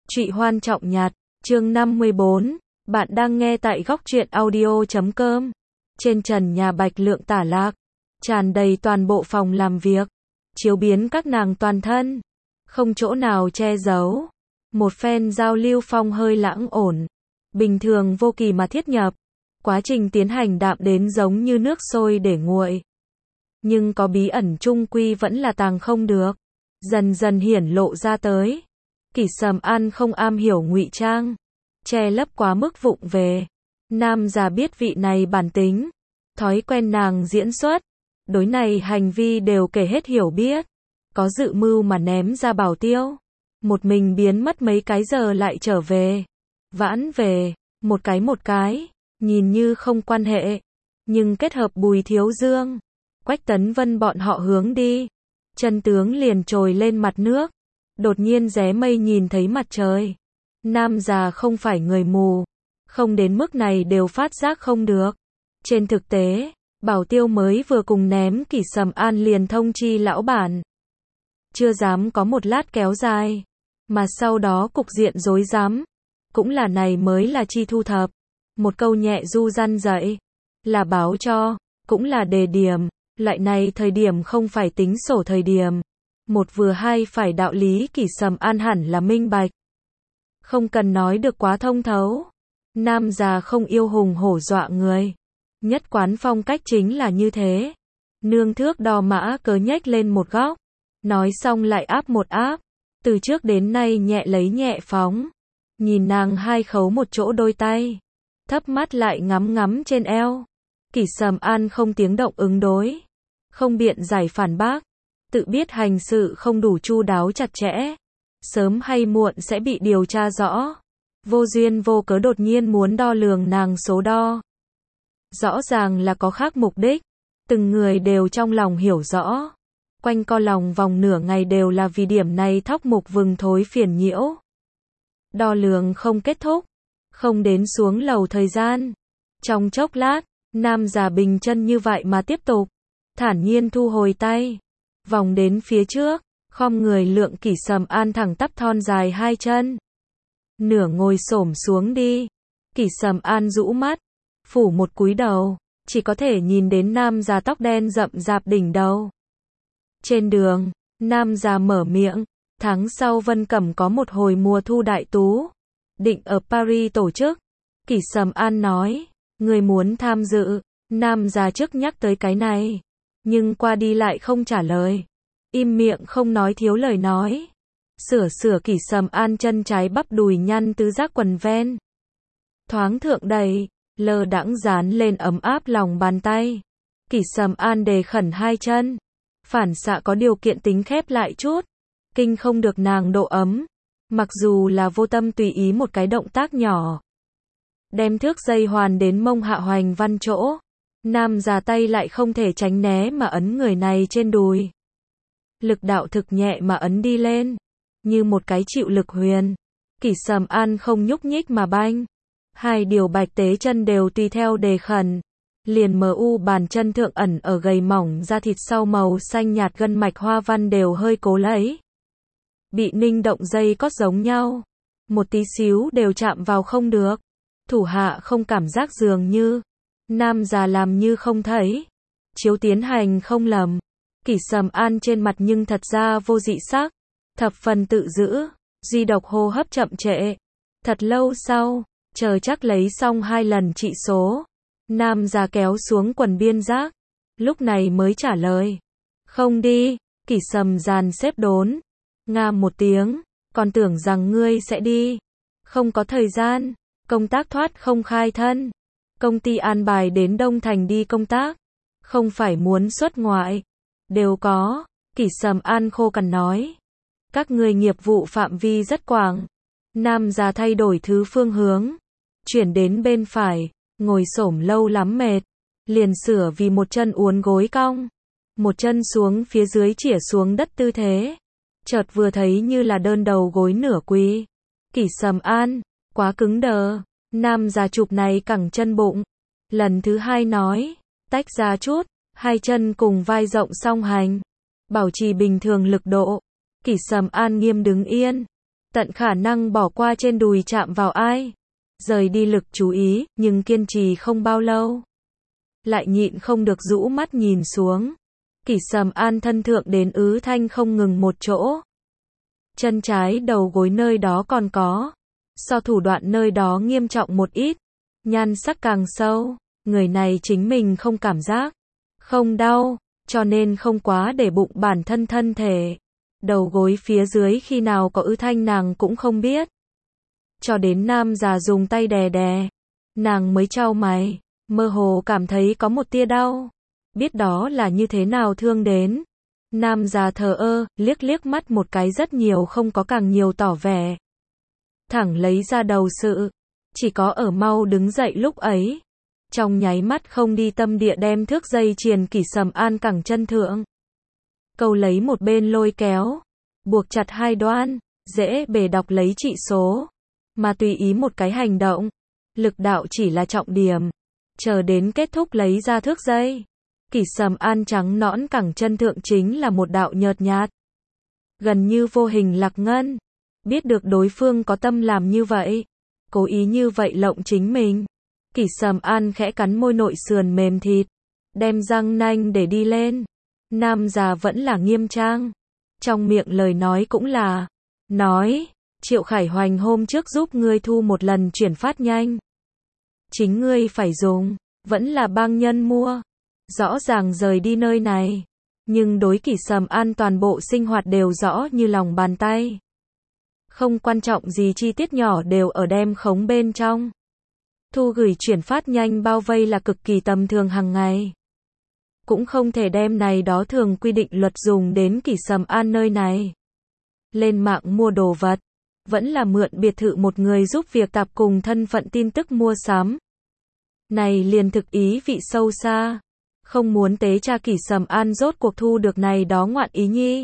Trụy Hoan Trọng Nhạt, chương 54, bạn đang nghe tại góc truyện audio.com. Trên trần nhà Bạch Lượng tả lạc, tràn đầy toàn bộ phòng làm việc, chiếu biến các nàng toàn thân, không chỗ nào che giấu. Một phen giao lưu phong hơi lãng ổn, bình thường vô kỳ mà thiết nhập, quá trình tiến hành đạm đến giống như nước sôi để nguội. Nhưng có bí ẩn chung quy vẫn là tàng không được, dần dần hiển lộ ra tới. Kỷ Sầm An không am hiểu ngụy trang, che lấp quá mức vụng về. Nam già biết vị này bản tính, thói quen nàng diễn xuất, đối này hành vi đều kể hết hiểu biết, có dự mưu mà ném ra bảo tiêu, một mình biến mất mấy cái giờ lại trở về, vãn về, một cái, nhìn như không quan hệ, nhưng kết hợp Bùi Thiếu Dương, Quách Tấn Vân bọn họ hướng đi, chân tướng liền trồi lên mặt nước. Đột nhiên ré mây nhìn thấy mặt trời. Nam già không phải người mù, không đến mức này đều phát giác không được. Trên thực tế, bảo tiêu mới vừa cùng ném Kỷ Sầm An liền thông chi lão bản. Chưa dám có một lát kéo dài, mà sau đó cục diện rối rắm. Cũng là này mới là chi thu thập. Một câu nhẹ du răn dậy, là báo cho, cũng là đề điểm, loại này thời điểm không phải tính sổ thời điểm. Một vừa hai phải đạo lý Kỷ Sầm An hẳn là minh bạch. Không cần nói được quá thông thấu. Nam già không yêu hùng hổ dọa người. Nhất quán phong cách chính là như thế. Nương thước đo mã cớ nhếch lên một góc. Nói xong lại áp một áp. Từ trước đến nay nhẹ lấy nhẹ phóng. Nhìn nàng hai khấu một chỗ đôi tay. Thấp mắt lại ngắm ngắm trên eo. Kỷ Sầm An không tiếng động ứng đối. Không biện giải phản bác. Tự biết hành sự không đủ chu đáo chặt chẽ, sớm hay muộn sẽ bị điều tra rõ. Vô duyên vô cớ đột nhiên muốn đo lường nàng số đo. Rõ ràng là có khác mục đích, từng người đều trong lòng hiểu rõ. Quanh co lòng vòng nửa ngày đều là vì điểm này thóc mục vừng thối phiền nhiễu. Đo lường không kết thúc, không đến xuống lầu thời gian. Trong chốc lát, nam già bình chân như vậy mà tiếp tục, thản nhiên thu hồi tay. Vòng đến phía trước, khom người lượng Kỷ Sầm An thẳng tắp thon dài hai chân. Nửa ngồi xổm xuống đi. Kỷ Sầm An rũ mắt, phủ một cúi đầu, chỉ có thể nhìn đến nam già tóc đen rậm rạp đỉnh đầu. Trên đường, nam già mở miệng, tháng sau Vân Cẩm có một hồi mùa thu đại tú, định ở Paris tổ chức. Kỷ Sầm An nói, người muốn tham dự. Nam già trước nhắc tới cái này, nhưng qua đi lại không trả lời, im miệng không nói thiếu lời nói. Sửa Kỷ Sầm An chân trái bắp đùi nhăn tứ giác quần ven, thoáng thượng đầy, lơ đãng dán lên ấm áp lòng bàn tay. Kỷ Sầm An đề khẩn hai chân, phản xạ có điều kiện tính khép lại chút, kinh không được nàng độ ấm, mặc dù là vô tâm tùy ý một cái động tác nhỏ, đem thước dây hoàn đến mông hạ hoành văn chỗ. Nam già tay lại không thể tránh né mà ấn người này trên đùi. Lực đạo thực nhẹ mà ấn đi lên, như một cái chịu lực huyền. Kỷ Sầm An không nhúc nhích mà banh. Hai điều bạch tế chân đều tùy theo đề khẩn. Liền mu bàn chân thượng ẩn ở gầy mỏng da thịt sau màu xanh nhạt gân mạch hoa văn đều hơi cố lấy. Bị ninh động dây cót giống nhau. Một tí xíu đều chạm vào không được. Thủ hạ không cảm giác dường như. Nam già làm như không thấy. Chiếu tiến hành không lầm. Kỷ Sầm An trên mặt nhưng thật ra vô dị sắc. Thập phần tự giữ. Duy độc hô hấp chậm trễ. Thật lâu sau, chờ chắc lấy xong hai lần trị số. Nam già kéo xuống quần biên giác. Lúc này mới trả lời. Không đi. Kỷ Sầm dàn xếp đốn. Nga một tiếng. Còn tưởng rằng ngươi sẽ đi. Không có thời gian. Công tác thoát không khai thân. Công ty an bài đến Đông Thành đi công tác, không phải muốn xuất ngoại, đều có. Kỷ Sầm An khô cằn nói, các người nghiệp vụ phạm vi rất quảng. Nam già thay đổi thứ phương hướng, chuyển đến bên phải, ngồi xổm lâu lắm mệt, liền sửa vì một chân uốn gối cong, một chân xuống phía dưới chĩa xuống đất tư thế, chợt vừa thấy như là đơn đầu gối nửa quỳ. Kỷ Sầm An, quá cứng đờ. Nam già chụp này cẳng chân bụng. Lần thứ hai nói, tách ra chút, hai chân cùng vai rộng song hành. Bảo trì bình thường lực độ. Kỷ Sầm An nghiêm đứng yên. tận khả năng bỏ qua trên đùi chạm vào ai, rời đi lực chú ý, nhưng kiên trì không bao lâu. Lại nhịn không được rũ mắt nhìn xuống. Kỷ Sầm An thân thượng đến ứ thanh không ngừng một chỗ. Chân trái đầu gối nơi đó còn có. So thủ đoạn nơi đó nghiêm trọng một ít. Nhan sắc càng sâu. Người này chính mình không cảm giác. Không đau. Cho nên không quá để bụng bản thân thân thể. Đầu gối phía dưới khi nào có ứ thanh nàng cũng không biết. Cho đến nam già dùng tay đè đè. Nàng mới chau mày. Mơ hồ cảm thấy có một tia đau. Biết đó là như thế nào thương đến. Nam già thờ ơ, liếc liếc mắt một cái rất nhiều không có càng nhiều tỏ vẻ. Thẳng lấy ra đầu sự. Chỉ có ở mau đứng dậy lúc ấy. Trong nháy mắt không đi tâm địa đem thước dây chuyền Kỷ Sầm An cẳng chân thượng. Câu lấy một bên lôi kéo. Buộc chặt hai đoan. Dễ bề đọc lấy trị số. Mà tùy ý một cái hành động. Lực đạo chỉ là trọng điểm. Chờ đến kết thúc lấy ra thước dây. Kỷ Sầm An trắng nõn cẳng chân thượng chính là một đạo nhợt nhạt. Gần như vô hình lạc ngân. Biết được đối phương có tâm làm như vậy. Cố ý như vậy lộng chính mình. Kỷ Sầm An khẽ cắn môi nội sườn mềm thịt. Đem răng nanh để đi lên. Nam già vẫn là nghiêm trang. Trong miệng lời nói cũng là. Nói. Triệu Khải Hoành hôm trước giúp ngươi thu một lần chuyển phát nhanh. Chính ngươi phải dùng. Vẫn là bang nhân mua. Rõ ràng rời đi nơi này. Nhưng đối Kỷ Sầm An toàn bộ sinh hoạt đều rõ như lòng bàn tay. Không quan trọng gì chi tiết nhỏ đều ở đem khống bên trong. Thu gửi chuyển phát nhanh bao vây là cực kỳ tầm thường hàng ngày. Cũng không thể đem này đó thường quy định luật dùng đến Kỷ Sầm An nơi này. Lên mạng mua đồ vật. Vẫn là mượn biệt thự một người giúp việc tạp cùng thân phận tin tức mua sắm. Này liền thực ý vị sâu xa. Không muốn tế cha Kỷ Sầm An rốt cuộc thu được này đó ngoạn ý nhi.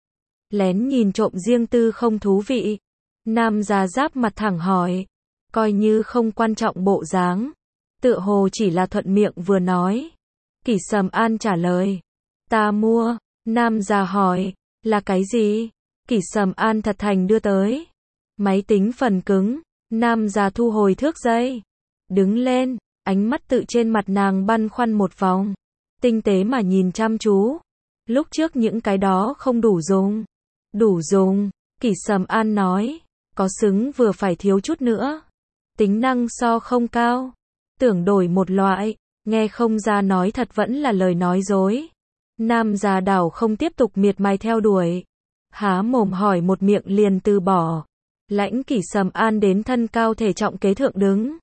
Lén nhìn trộm riêng tư không thú vị. Nam già giáp mặt thẳng hỏi. Coi như không quan trọng bộ dáng. Tựa hồ chỉ là thuận miệng vừa nói. Kỷ Sầm An trả lời. Ta mua. Nam già hỏi. Là cái gì? Kỷ Sầm An thật thành đưa tới. Máy tính phần cứng. Nam già thu hồi thước dây. Đứng lên. Ánh mắt tự trên mặt nàng băn khoăn một vòng. Tinh tế mà nhìn chăm chú. Lúc trước những cái đó không đủ dùng. Đủ dùng. Kỷ Sầm An nói. Có xứng vừa phải thiếu chút nữa. Tính năng so không cao. Tưởng đổi một loại. Nghe không ra nói thật vẫn là lời nói dối. Nam già đảo không tiếp tục miệt mài theo đuổi. Há mồm hỏi một miệng liền từ bỏ. Lãnh Kỷ Sầm An đến thân cao thể trọng kế thượng đứng.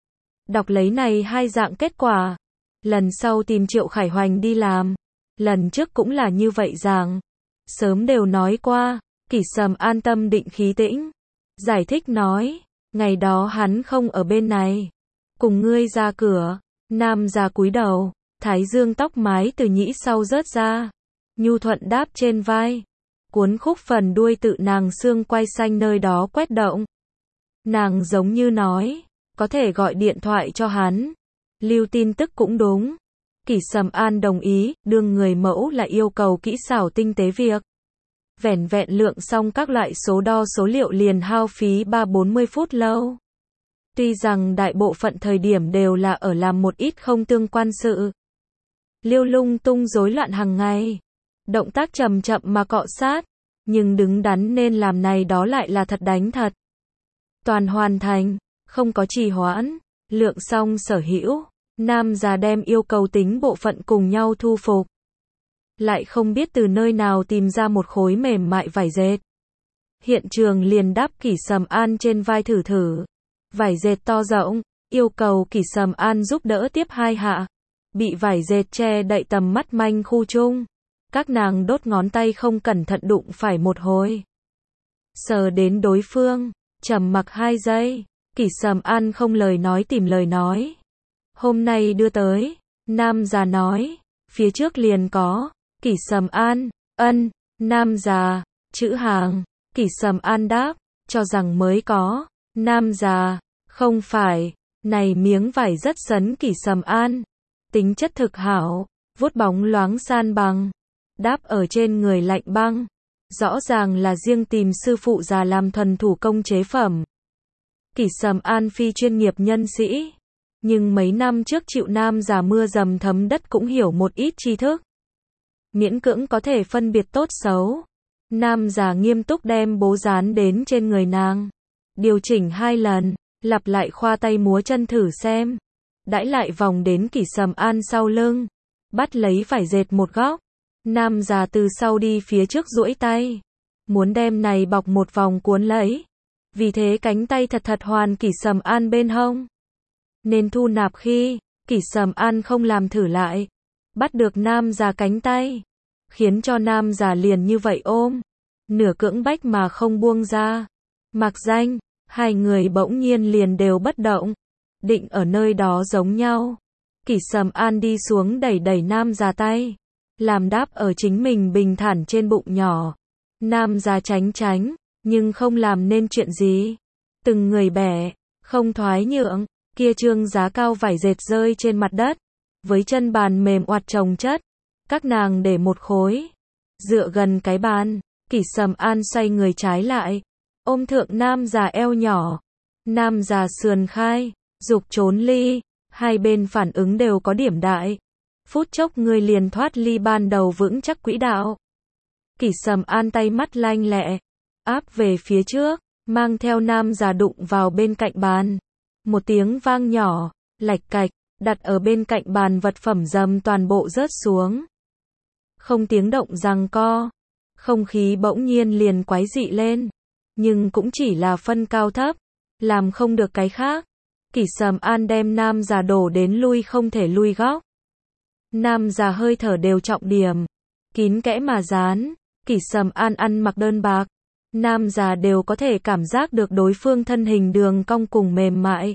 Đọc lấy này hai dạng kết quả. Lần sau tìm Triệu Khải Hoành đi làm. Lần trước cũng là như vậy rằng. Sớm đều nói qua. Kỷ Sầm An tâm định khí tĩnh. Giải thích nói. Ngày đó hắn không ở bên này. Cùng ngươi ra cửa. Nam già cúi đầu. Thái dương tóc mái từ nhĩ sau rớt ra. Nhu thuận đáp trên vai. Cuốn khúc phần đuôi tự nàng xương quai xanh nơi đó quét động. Nàng giống như nói. Có thể gọi điện thoại cho hắn. Lưu tin tức cũng đúng. Kỷ Sầm An đồng ý. Đương người mẫu là yêu cầu kỹ xảo tinh tế việc. Vẻn vẹn lượng xong các loại số đo số liệu liền hao phí 3-40 phút lâu. Tuy rằng đại bộ phận thời điểm đều là ở làm một ít không tương quan sự. Liêu lung tung rối loạn hàng ngày. Động tác chậm chậm mà cọ sát. Nhưng đứng đắn nên làm này đó lại là thật đánh thật. Toàn hoàn thành. Không có trì hoãn. Lượng xong sở hữu. Nam già đem yêu cầu tính bộ phận cùng nhau thu phục. Lại không biết từ nơi nào tìm ra một khối mềm mại vải dệt. Hiện trường liền đáp Kỷ Sầm An trên vai thử thử. Vải dệt to rộng, yêu cầu Kỷ Sầm An giúp đỡ tiếp hai hạ. Bị vải dệt che đậy tầm mắt manh khu chung. Các nàng đốt ngón tay không cẩn thận đụng phải một hồi. Sờ đến đối phương, trầm mặc 2 giây. Kỷ Sầm An không lời nói tìm lời nói. Hôm nay đưa tới. Nam già nói. Phía trước liền có. Kỷ Sầm An. Ân. Nam già. Chữ hàng. Kỷ Sầm An đáp. Cho rằng mới có. Nam già. Không phải. Này miếng vải rất sấn Kỷ Sầm An. Tính chất thực hảo. Vuốt bóng loáng san bằng. Đáp ở trên người lạnh băng. Rõ ràng là riêng tìm sư phụ già làm thuần thủ công chế phẩm. Kỷ Sầm An phi chuyên nghiệp nhân sĩ, nhưng mấy năm trước chịu nam già mưa dầm thấm đất cũng hiểu một ít tri thức. Miễn cưỡng có thể phân biệt tốt xấu. Nam già nghiêm túc đem bố dán đến trên người nàng. Điều chỉnh 2 lần, lặp lại khoa tay múa chân thử xem. Đãi lại vòng đến Kỷ Sầm An sau lưng. Bắt lấy vải dệt một góc. Nam già từ sau đi phía trước duỗi tay. Muốn đem này bọc một vòng cuốn lấy. Vì thế cánh tay thật thật hoàn Kỷ Sầm An bên hông. Nên thu nạp khi, Kỷ Sầm An không làm thử lại. Bắt được nam già cánh tay. Khiến cho nam già liền như vậy ôm. Nửa cưỡng bách mà không buông ra. Mặc danh, hai người bỗng nhiên liền đều bất động. Định ở nơi đó giống nhau. Kỷ Sầm An đi xuống đẩy đẩy nam già tay. Làm đáp ở chính mình bình thản trên bụng nhỏ. Nam già tránh tránh, nhưng không làm nên chuyện gì. Từng người bẻ, không thoái nhượng. Kia trương giá cao vải dệt rơi trên mặt đất. Với chân bàn mềm oạt chồng chất. Các nàng để một khối. Dựa gần cái bàn. Kỷ Sầm An xoay người trái lại. Ôm thượng nam già eo nhỏ. Nam già sườn khai. Dục trốn ly. Hai bên phản ứng đều có điểm đại. Phút chốc người liền thoát ly ban đầu vững chắc quỹ đạo. Kỷ Sầm An tay mắt lanh lẹ. Áp về phía trước. Mang theo nam già đụng vào bên cạnh bàn. Một tiếng vang nhỏ. Lạch cạch. Đặt ở bên cạnh bàn vật phẩm dầm toàn bộ rớt xuống. Không tiếng động giằng co. Không khí bỗng nhiên liền quái dị lên. Nhưng cũng chỉ là phân cao thấp. Làm không được cái khác. Kỷ Sầm An đem nam già đổ đến lui không thể lui góc. Nam già hơi thở đều trọng điểm. Kín kẽ mà dán. Kỷ Sầm An ăn mặc đơn bạc. Nam già đều có thể cảm giác được đối phương thân hình đường cong cùng mềm mại.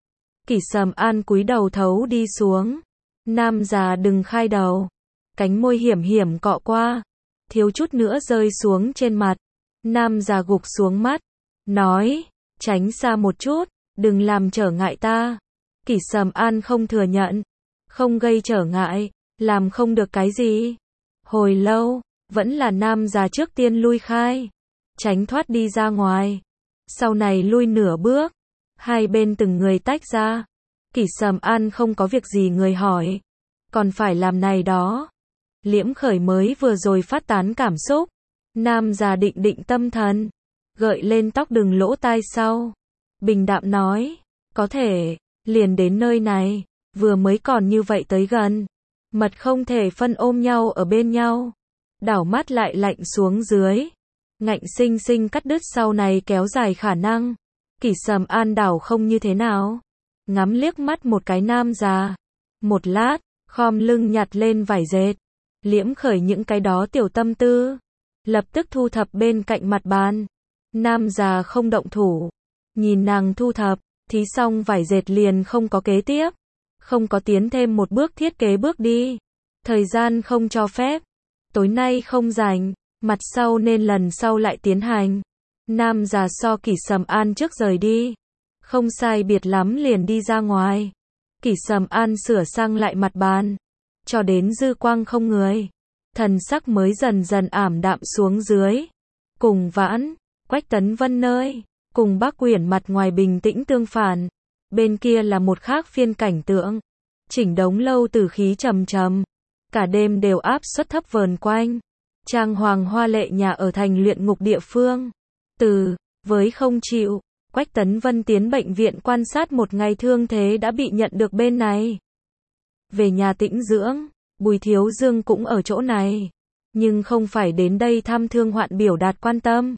Kỷ Sầm An cúi đầu thấu đi xuống. Nam già đừng khai đầu. Cánh môi hiểm hiểm cọ qua. Thiếu chút nữa rơi xuống trên mặt. Nam già gục xuống mắt. Nói, tránh xa một chút, đừng làm trở ngại ta. Kỷ Sầm An không thừa nhận. Không gây trở ngại, làm không được cái gì. Hồi lâu, vẫn là nam già trước tiên lui khai. Tránh thoát đi ra ngoài. Sau này lui nửa bước. Hai bên từng người tách ra. Kỷ Sầm An không có việc gì người hỏi. Còn phải làm này đó. Liễm khởi mới vừa rồi phát tán cảm xúc. Nam già định định tâm thần. Gợi lên tóc đừng lỗ tai sau. Bình đạm nói. Có thể, liền đến nơi này. Vừa mới còn như vậy tới gần. Mật không thể phân ôm nhau ở bên nhau. Đảo mắt lại lạnh xuống dưới. Ngạnh sinh sinh cắt đứt sau này kéo dài khả năng. Kỷ Sầm An đảo không như thế nào. Ngắm liếc mắt một cái nam già. Một lát, khom lưng nhặt lên vải dệt. Liễm khởi những cái đó tiểu tâm tư. Lập tức thu thập bên cạnh mặt bàn. Nam già không động thủ. Nhìn nàng thu thập, thí xong vải dệt liền không có kế tiếp. Không có tiến thêm một bước thiết kế bước đi. Thời gian không cho phép. Tối nay không rảnh, mặt sau nên lần sau lại tiến hành. Nam già so Kỷ Sầm An trước rời đi. Không sai biệt lắm liền đi ra ngoài. Kỷ Sầm An sửa sang lại mặt bàn. Cho đến dư quang không người. Thần sắc mới dần dần ảm đạm xuống dưới. Cùng Vãn, Quách Tấn Vân nơi. Cùng Bác Quyển mặt ngoài bình tĩnh tương phản. Bên kia là một khác phiên cảnh tượng. Chỉnh đống lâu tử khí trầm trầm. Cả đêm đều áp suất thấp vờn quanh. Trang hoàng hoa lệ nhà ở thành luyện ngục địa phương. Với không chịu, Quách Tấn Vân tiến bệnh viện quan sát một ngày thương thế đã bị nhận được bên này. Về nhà tĩnh dưỡng, Bùi Thiếu Dương cũng ở chỗ này. Nhưng không phải đến đây thăm thương hoạn biểu đạt quan tâm.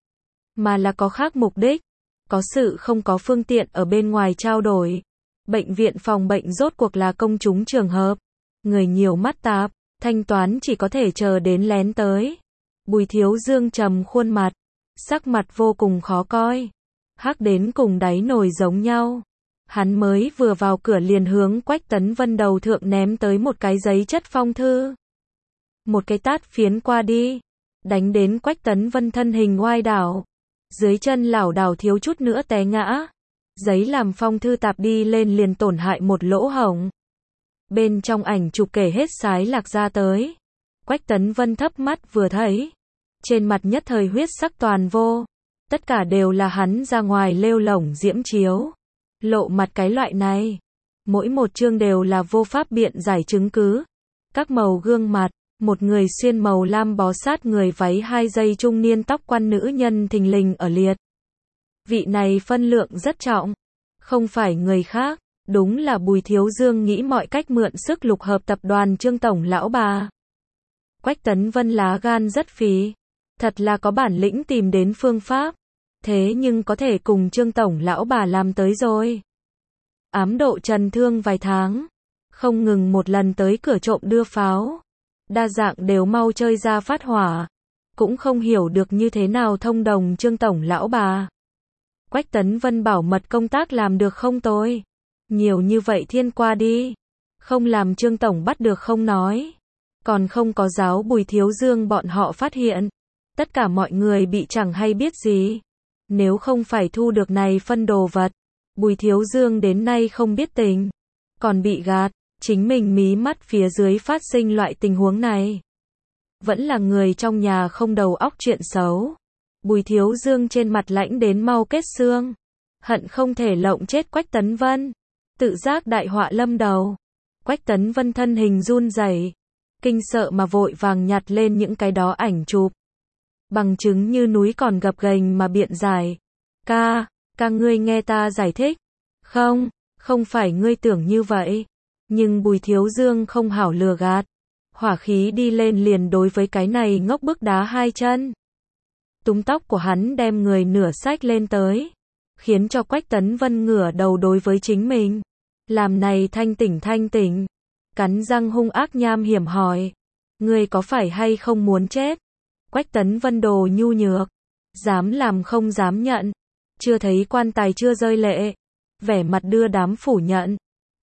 Mà là có khác mục đích. Có sự không có phương tiện ở bên ngoài trao đổi. Bệnh viện phòng bệnh rốt cuộc là công chúng trường hợp. Người nhiều mắt tạp, thanh toán chỉ có thể chờ đến lén tới. Bùi Thiếu Dương trầm khuôn mặt. Sắc mặt vô cùng khó coi. Hắc đến cùng đáy nồi giống nhau. Hắn mới vừa vào cửa liền hướng Quách Tấn Vân đầu thượng ném tới một cái giấy chất phong thư. Một cái tát phiến qua đi. Đánh đến Quách Tấn Vân thân hình oai đảo. Dưới chân lảo đảo thiếu chút nữa té ngã. Giấy làm phong thư tạp đi lên liền tổn hại một lỗ hổng. Bên trong ảnh chụp kể hết sái lạc ra tới. Quách Tấn Vân thấp mắt vừa thấy. trên mặt nhất thời huyết sắc toàn vô. Tất cả đều là hắn ra ngoài lêu lổng diễm chiếu. Lộ mặt cái loại này. Mỗi một chương đều là vô pháp biện giải chứng cứ. Các màu gương mặt, một người xuyên màu lam bó sát người váy 2 giây trung niên tóc quan nữ nhân thình lình ở liệt. Vị này phân lượng rất trọng. Không phải người khác, đúng là Bùi Thiếu Dương nghĩ mọi cách mượn sức lục hợp tập đoàn Trương tổng lão bà. Quách Tấn Vân lá gan rất phí. Thật là có bản lĩnh tìm đến phương pháp. Thế nhưng có thể cùng Trương tổng lão bà làm tới rồi. Ám độ trần thương vài tháng. Không ngừng một lần tới cửa trộm đưa pháo. Đa dạng đều mau chơi ra phát hỏa. Cũng không hiểu được như thế nào thông đồng Trương tổng lão bà. Quách Tấn Vân bảo mật công tác làm được không tôi? Nhiều như vậy thiên qua đi. Không làm Trương tổng bắt được không nói. Còn không có giáo Bùi Thiếu Dương bọn họ phát hiện. Tất cả mọi người bị chẳng hay biết gì. Nếu không phải thu được này phân đồ vật. Bùi Thiếu Dương đến nay không biết tình. Còn bị gạt. Chính mình mí mắt phía dưới phát sinh loại tình huống này. Vẫn là người trong nhà không đầu óc chuyện xấu. Bùi Thiếu Dương trên mặt lãnh đến mau kết xương. Hận không thể lộng chết Quách Tấn Vân. Tự giác đại họa lâm đầu. Quách Tấn Vân thân hình run rẩy, kinh sợ mà vội vàng nhặt lên những cái đó ảnh chụp. Bằng chứng như núi còn gập ghềnh mà biện giải. Ca ngươi nghe ta giải thích. Không phải ngươi tưởng như vậy. Nhưng Bùi Thiếu Dương không hảo lừa gạt. Hỏa khí đi lên liền đối với cái này ngốc bức đá 2 chân. Túm tóc của hắn đem người nửa xách lên tới. Khiến cho Quách Tấn Vân ngửa đầu đối với chính mình. Làm này thanh tỉnh. Cắn răng hung ác nham hiểm hỏi. Ngươi có phải hay không muốn chết? Quách Tấn Vân đồ nhu nhược. Dám làm không dám nhận. Chưa thấy quan tài chưa rơi lệ. Vẻ mặt đưa đám phủ nhận.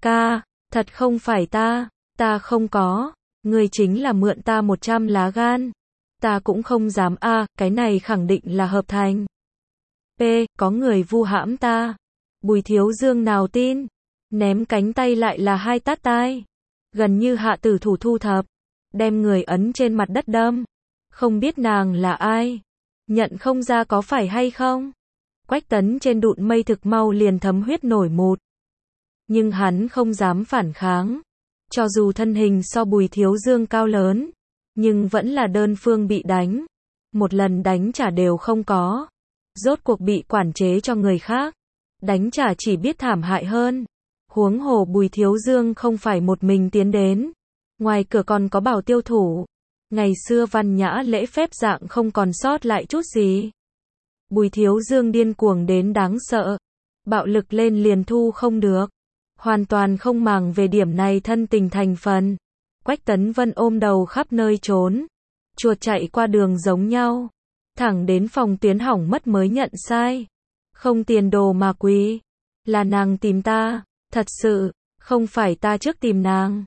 Thật không phải ta không có. Ngươi chính là mượn ta 100 lá gan. Ta cũng không dám cái này khẳng định là hợp thành. Có người vu hãm ta. Bùi Thiếu Dương nào tin. Ném cánh tay lại là 2 tát tai. Gần như hạ tử thủ thu thập. Đem người ấn trên mặt đất đâm. Không biết nàng là ai. Nhận không ra có phải hay không. Quách Tấn trên đụn mây thực mau liền thấm huyết nổi mụt. Nhưng hắn không dám phản kháng. Cho dù thân hình so Bùi Thiếu Dương cao lớn. Nhưng vẫn là đơn phương bị đánh. Một lần đánh trả đều không có. Rốt cuộc bị quản chế cho người khác. Đánh trả chỉ biết thảm hại hơn. Huống hồ Bùi Thiếu Dương không phải một mình tiến đến. Ngoài cửa còn có bảo tiêu thủ. Ngày xưa văn nhã lễ phép dạng không còn sót lại chút gì. Bùi Thiếu Dương điên cuồng đến đáng sợ. Bạo lực lên liền thu không được. Hoàn toàn không màng về điểm này thân tình thành phần. Quách Tấn Vân ôm đầu khắp nơi trốn. Chuột chạy qua đường giống nhau. Thẳng đến phòng tuyến hỏng mất mới nhận sai. Không tiền đồ mà quý. Là nàng tìm ta. Thật sự, không phải ta trước tìm nàng.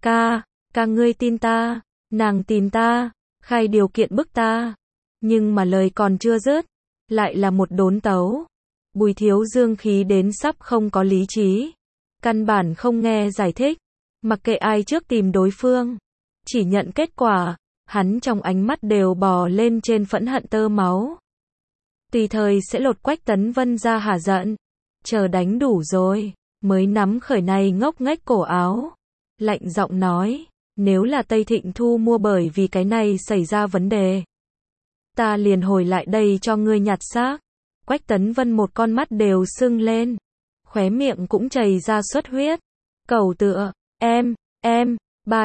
Ca ngươi tin ta. Nàng tìm ta. Khai điều kiện bức ta. Nhưng mà lời còn chưa dứt. Lại là một đốn tấu. Bùi Thiếu Dương khí đến sắp không có lý trí. Căn bản không nghe giải thích. Mặc kệ ai trước tìm đối phương. Chỉ nhận kết quả. Hắn trong ánh mắt đều bò lên trên phẫn hận tơ máu. Tùy thời sẽ lột Quách Tấn Vân ra hả giận. Chờ đánh đủ rồi. Mới nắm khởi này ngốc nghếch cổ áo. Lạnh giọng nói. Nếu là Tây Thịnh Thu mua bởi vì cái này xảy ra vấn đề. Ta liền hồi lại đây cho ngươi nhặt xác. Quách Tấn Vân một con mắt đều sưng lên. Khóe miệng cũng chảy ra xuất huyết. Cầu tựa. Em.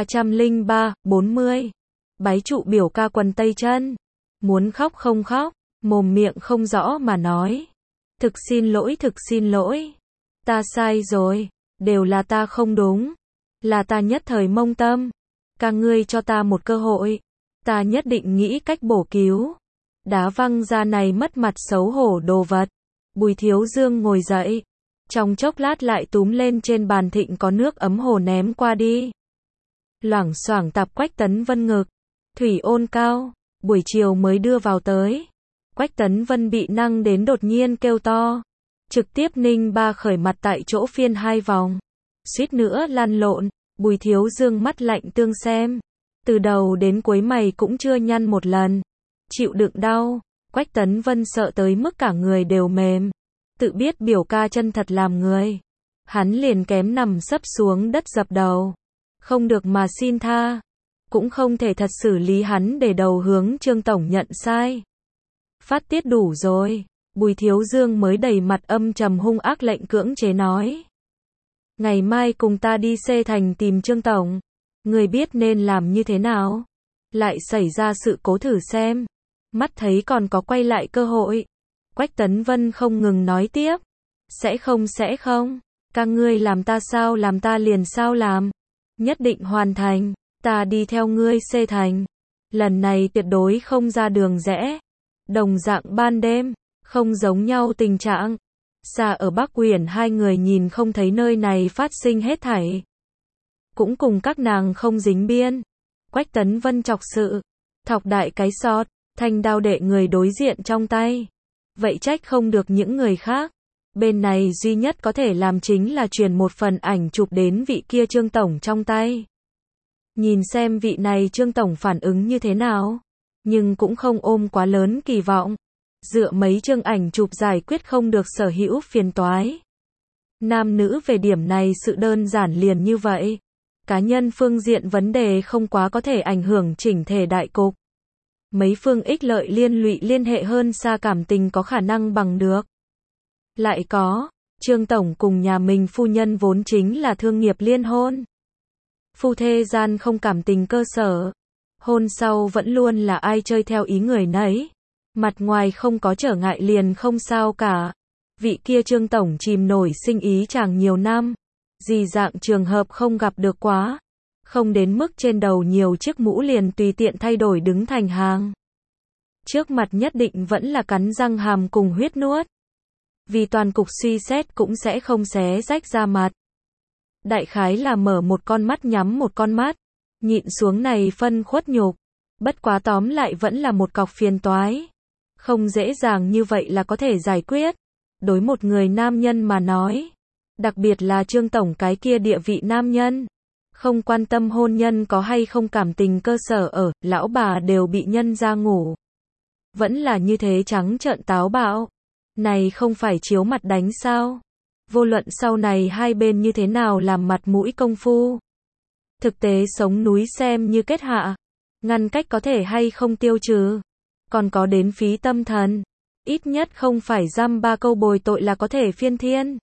303, 40. Bái trụ biểu ca quần tây chân. Muốn khóc không khóc. Mồm miệng không rõ mà nói. Thực xin lỗi. Ta sai rồi. Đều là ta không đúng. Là ta nhất thời mông tâm. Ca ngươi cho ta một cơ hội. Ta nhất định nghĩ cách bổ cứu. Đá văng ra này mất mặt xấu hổ đồ vật. Bùi Thiếu Dương ngồi dậy. Trong chốc lát lại túm lên trên bàn thịnh có nước ấm hồ ném qua đi. Loảng xoảng tạp Quách Tấn Vân ngực. Thủy ôn cao. Buổi chiều mới đưa vào tới. Quách Tấn Vân bị năng đến đột nhiên kêu to. Trực tiếp ninh ba khởi mặt tại chỗ phiên 2 vòng. Suýt nữa lăn lộn. Bùi Thiếu Dương mắt lạnh tương xem. Từ đầu đến cuối mày cũng chưa nhăn một lần. chịu đựng đau. Quách Tấn Vân sợ tới mức cả người đều mềm. Tự biết biểu ca chân thật làm người. Hắn liền kém nằm sấp xuống đất dập đầu. Không được mà xin tha. Cũng không thể thật xử lý hắn để đầu hướng Trương Tổng nhận sai. Phát tiết đủ rồi. Bùi Thiếu Dương mới đầy mặt âm trầm hung ác lệnh cưỡng chế nói. Ngày mai cùng ta đi C thành tìm Trương Tổng. Người biết nên làm như thế nào. Lại xảy ra sự cố thử xem. Mắt thấy còn có quay lại cơ hội. Quách Tấn Vân không ngừng nói tiếp. Sẽ không. Các ngươi làm ta sao làm ta liền sao làm. Nhất định hoàn thành. Ta đi theo ngươi C thành. Lần này tuyệt đối không ra đường rẽ. Đồng dạng ban đêm. Không giống nhau tình trạng. Xa ở Bắc Uyển hai người nhìn không thấy nơi này phát sinh hết thảy. Cũng cùng các nàng không dính biên. Quách Tấn Vân chọc sự. Thọc đại cái sọt. Thanh đao đệ người đối diện trong tay. Vậy trách không được những người khác. Bên này duy nhất có thể làm chính là truyền một phần ảnh chụp đến vị kia Trương Tổng trong tay. Nhìn xem vị này Trương Tổng phản ứng như thế nào. Nhưng cũng không ôm quá lớn kỳ vọng. Dựa mấy chương ảnh chụp giải quyết không được sở hữu phiền toái. Nam nữ về điểm này sự đơn giản liền như vậy. Cá nhân phương diện vấn đề không quá có thể ảnh hưởng chỉnh thể đại cục. Mấy phương ích lợi liên lụy liên hệ hơn xa cảm tình có khả năng bằng được. Lại có, Trương Tổng cùng nhà mình phu nhân vốn chính là thương nghiệp liên hôn. Phu thê gian không cảm tình cơ sở. Hôn sau vẫn luôn là ai chơi theo ý người nấy. Mặt ngoài không có trở ngại liền không sao cả. Vị kia Trương Tổng chìm nổi sinh ý chàng nhiều năm. Gì dạng trường hợp không gặp được quá. Không đến mức trên đầu nhiều chiếc mũ liền tùy tiện thay đổi đứng thành hàng. Trước mặt nhất định vẫn là cắn răng hàm cùng huyết nuốt. Vì toàn cục suy xét cũng sẽ không xé rách ra mặt. Đại khái là mở một con mắt nhắm một con mắt. Nhịn xuống này phân khuất nhục. Bất quá tóm lại vẫn là một cọc phiền toái. Không dễ dàng như vậy là có thể giải quyết. Đối một người nam nhân mà nói. Đặc biệt là Trương Tổng cái kia địa vị nam nhân. Không quan tâm hôn nhân có hay không cảm tình cơ sở ở, lão bà đều bị nhân ra ngủ. Vẫn là như thế trắng trợn táo bạo. Này không phải chiếu mặt đánh sao? Vô luận sau này hai bên như thế nào làm mặt mũi công phu. Thực tế sống núi xem như kết hạ. Ngăn cách có thể hay không tiêu trừ. Còn có đến phí tâm thần. Ít nhất không phải dăm ba câu bồi tội là có thể phiên thiên.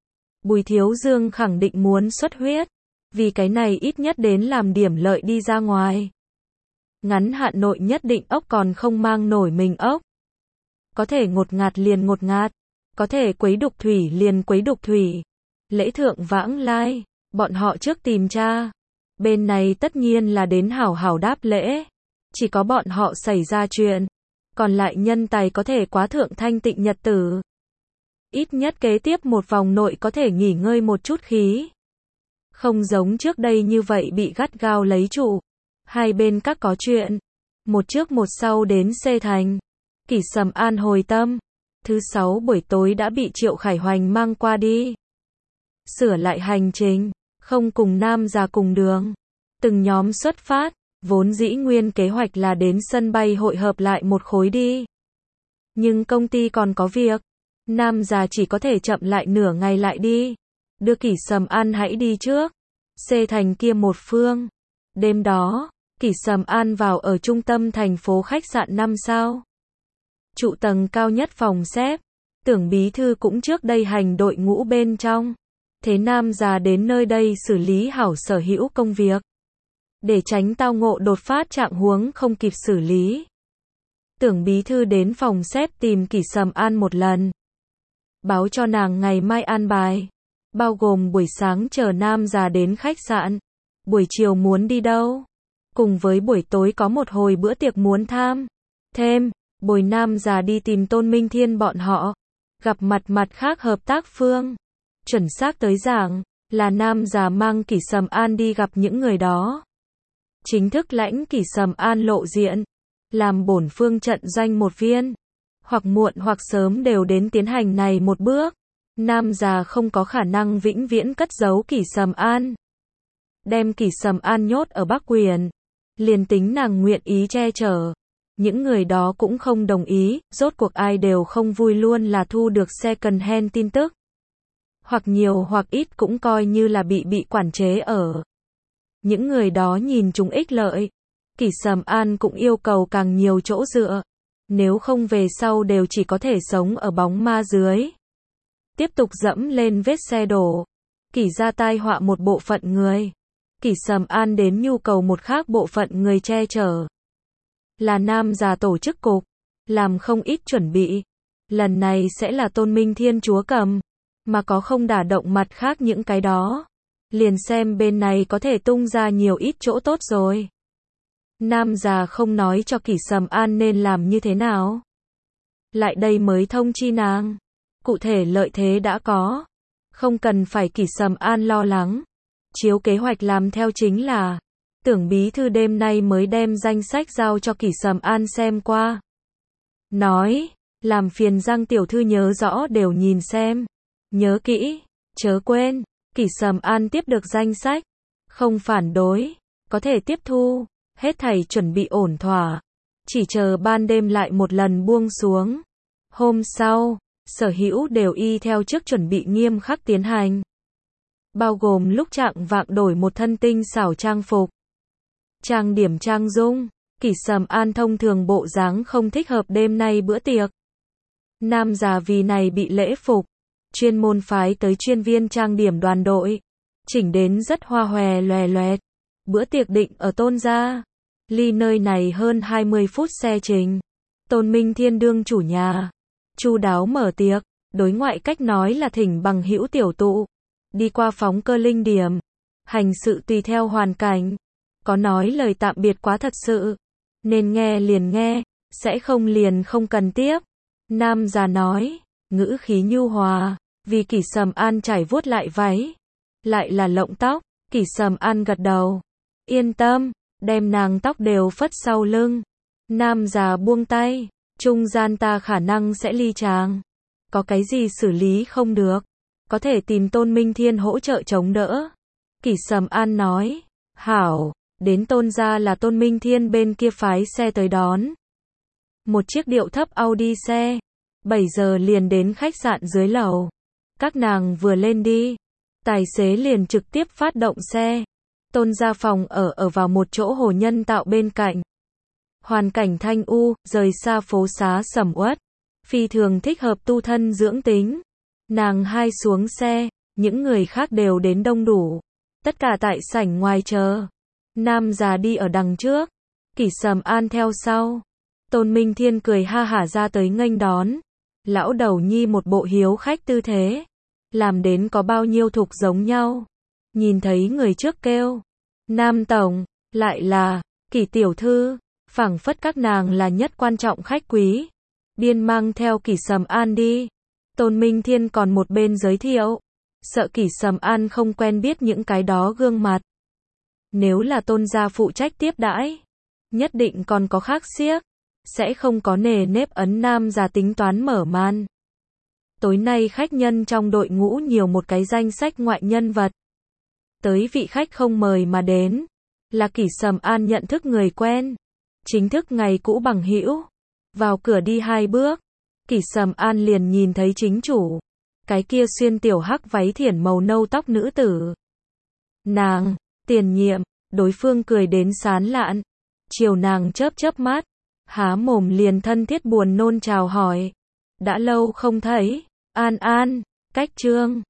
Bùi Thiếu Dương khẳng định muốn xuất huyết. Vì cái này ít nhất đến làm điểm lợi đi ra ngoài. Ngắn hạn nội nhất định ốc còn không mang nổi mình ốc. Có thể ngột ngạt liền ngột ngạt. Có thể quấy đục thủy liền quấy đục thủy. Lễ thượng vãng lai. Bọn họ trước tìm cha. Bên này tất nhiên là đến hảo hảo đáp lễ. Chỉ có bọn họ xảy ra chuyện. Còn lại nhân tài có thể quá thượng thanh tịnh nhật tử. Ít nhất kế tiếp một vòng nội có thể nghỉ ngơi một chút khí. Không giống trước đây như vậy bị gắt gao lấy trụ. Hai bên các có chuyện. Một trước một sau đến C thành. Kỷ Sầm An hồi tâm. Thứ 6 buổi tối đã bị Triệu Khải Hoành mang qua đi. Sửa lại hành trình. Không cùng nam già cùng đường. Từng nhóm xuất phát. Vốn dĩ nguyên kế hoạch là đến sân bay hội hợp lại một khối đi. Nhưng công ty còn có việc. Nam già chỉ có thể chậm lại nửa ngày lại đi. Đưa Kỷ Sầm An hãy đi trước. C thành kia một phương. Đêm đó, Kỷ Sầm An vào ở trung tâm thành phố khách sạn 5 sao. Trụ tầng cao nhất phòng xếp. Tưởng bí thư cũng trước đây hành đội ngũ bên trong. Thế nam già đến nơi đây xử lý hảo sở hữu công việc. Để tránh tao ngộ đột phát trạng huống không kịp xử lý. Tưởng bí thư đến phòng xếp tìm Kỷ Sầm An một lần. Báo cho nàng ngày mai an bài. Bao gồm buổi sáng chờ nam già đến khách sạn. Buổi chiều muốn đi đâu. Cùng với buổi tối có một hồi bữa tiệc muốn tham. Thêm, bồi nam già đi tìm Tôn Minh Thiên bọn họ. Gặp mặt khác hợp tác phương. Chuẩn xác tới giảng, là nam già mang Kỷ Sầm An đi gặp những người đó. Chính thức lãnh Kỷ Sầm An lộ diện. Làm bổn phương trận doanh một viên. Hoặc muộn hoặc sớm đều đến tiến hành này một bước. Nam già không có khả năng vĩnh viễn cất giấu Kỷ Sầm An. Đem Kỷ Sầm An nhốt ở Bắc Uyển. Liền tính nàng nguyện ý che chở. Những người đó cũng không đồng ý, rốt cuộc ai đều không vui luôn là thu được second hand tin tức. Hoặc nhiều hoặc ít cũng coi như là bị quản chế ở. Những người đó nhìn chúng ích lợi. Kỷ Sầm An cũng yêu cầu càng nhiều chỗ dựa. Nếu không về sau đều chỉ có thể sống ở bóng ma dưới. Tiếp tục dẫm lên vết xe đổ. Kỷ gia tai họa một bộ phận người. Kỷ Sầm An đến nhu cầu một khác bộ phận người che chở. Là Nam già tổ chức cục. Làm không ít chuẩn bị. Lần này sẽ là Tôn Minh Thiên chúa cầm. Mà có không đả động mặt khác những cái đó. Liền xem bên này có thể tung ra nhiều ít chỗ tốt rồi. Nam già không nói cho Kỷ Sầm An nên làm như thế nào. Lại đây mới thông chi nàng. Cụ thể lợi thế đã có. Không cần phải Kỷ Sầm An lo lắng. Chiếu kế hoạch làm theo chính là. Tưởng bí thư đêm nay mới đem danh sách giao cho Kỷ Sầm An xem qua. Nói. Làm phiền Giang tiểu thư nhớ rõ đều nhìn xem. Nhớ kỹ. Chớ quên. Kỷ Sầm An tiếp được danh sách. Không phản đối. Có thể tiếp thu. Hết thảy chuẩn bị ổn thỏa. Chỉ chờ ban đêm lại một lần buông xuống. Hôm sau, sở hữu đều y theo trước chuẩn bị nghiêm khắc tiến hành. Bao gồm lúc trạng vạng đổi một thân tinh xảo trang phục. Trang điểm trang dung. Kỷ Sầm An thông thường bộ dáng không thích hợp đêm nay bữa tiệc. Nam già vì này bị lễ phục. Chuyên môn phái tới chuyên viên trang điểm đoàn đội. Chỉnh đến rất hoa hòe loè loẹt. Bữa tiệc định ở Tôn gia. Ly nơi này hơn 20 phút xe trình. Tôn Minh Thiên đương chủ nhà. Chu đáo mở tiệc. Đối ngoại cách nói là thỉnh bằng hữu tiểu tụ. Đi qua phóng cơ linh điểm. Hành sự tùy theo hoàn cảnh. Có nói lời tạm biệt quá thật sự. Nên nghe liền nghe. Sẽ không liền không cần tiếp. Nam già nói. Ngữ khí nhu hòa. Vì Kỷ Sầm An trải vuốt lại váy. Lại là lộng tóc. Kỷ Sầm An gật đầu. Yên tâm. Đem nàng tóc đều phất sau lưng. Nam già buông tay. Trung gian ta khả năng sẽ ly chàng. Có cái gì xử lý không được. Có thể tìm Tôn Minh Thiên hỗ trợ chống đỡ. Kỷ Sầm An nói. Hảo. Đến Tôn gia là Tôn Minh Thiên bên kia phái xe tới đón. Một chiếc điệu thấp Audi xe. 7 giờ liền đến khách sạn dưới lầu. Các nàng vừa lên đi. Tài xế liền trực tiếp phát động xe. Tôn gia phòng ở vào một chỗ hồ nhân tạo bên cạnh. Hoàn cảnh thanh u, rời xa phố xá sầm uất. Phi thường thích hợp tu thân dưỡng tính. Nàng hai xuống xe, những người khác đều đến đông đủ. Tất cả tại sảnh ngoài chờ. Nam già đi ở đằng trước. Kỷ Sầm An theo sau. Tôn Minh Thiên cười ha hả ra tới nghênh đón. Lão đầu nhi một bộ hiếu khách tư thế. Làm đến có bao nhiêu thục giống nhau. Nhìn thấy người trước kêu. Nam tổng, lại là, Kỷ tiểu thư. Phảng phất các nàng là nhất quan trọng khách quý. Điên mang theo Kỷ Sầm An đi. Tôn Minh Thiên còn một bên giới thiệu. Sợ Kỷ Sầm An không quen biết những cái đó gương mặt. Nếu là Tôn gia phụ trách tiếp đãi. Nhất định còn có khác xiếc. Sẽ không có nề nếp ấn Nam già tính toán mở màn. Tối nay khách nhân trong đội ngũ nhiều một cái danh sách ngoại nhân vật. Tới vị khách không mời mà đến. Là Kỷ Sầm An nhận thức người quen. Chính thức ngày cũ bằng hữu. Vào cửa đi 2 bước. Kỷ Sầm An liền nhìn thấy chính chủ. Cái kia xuyên tiểu hắc váy thiển màu nâu tóc nữ tử. Nàng, Tiền Nhiệm. Đối phương cười đến sán lạn. Chiều nàng chớp chớp mắt. Há mồm liền thân thiết buồn nôn chào hỏi. Đã lâu không thấy. An An, cách trương.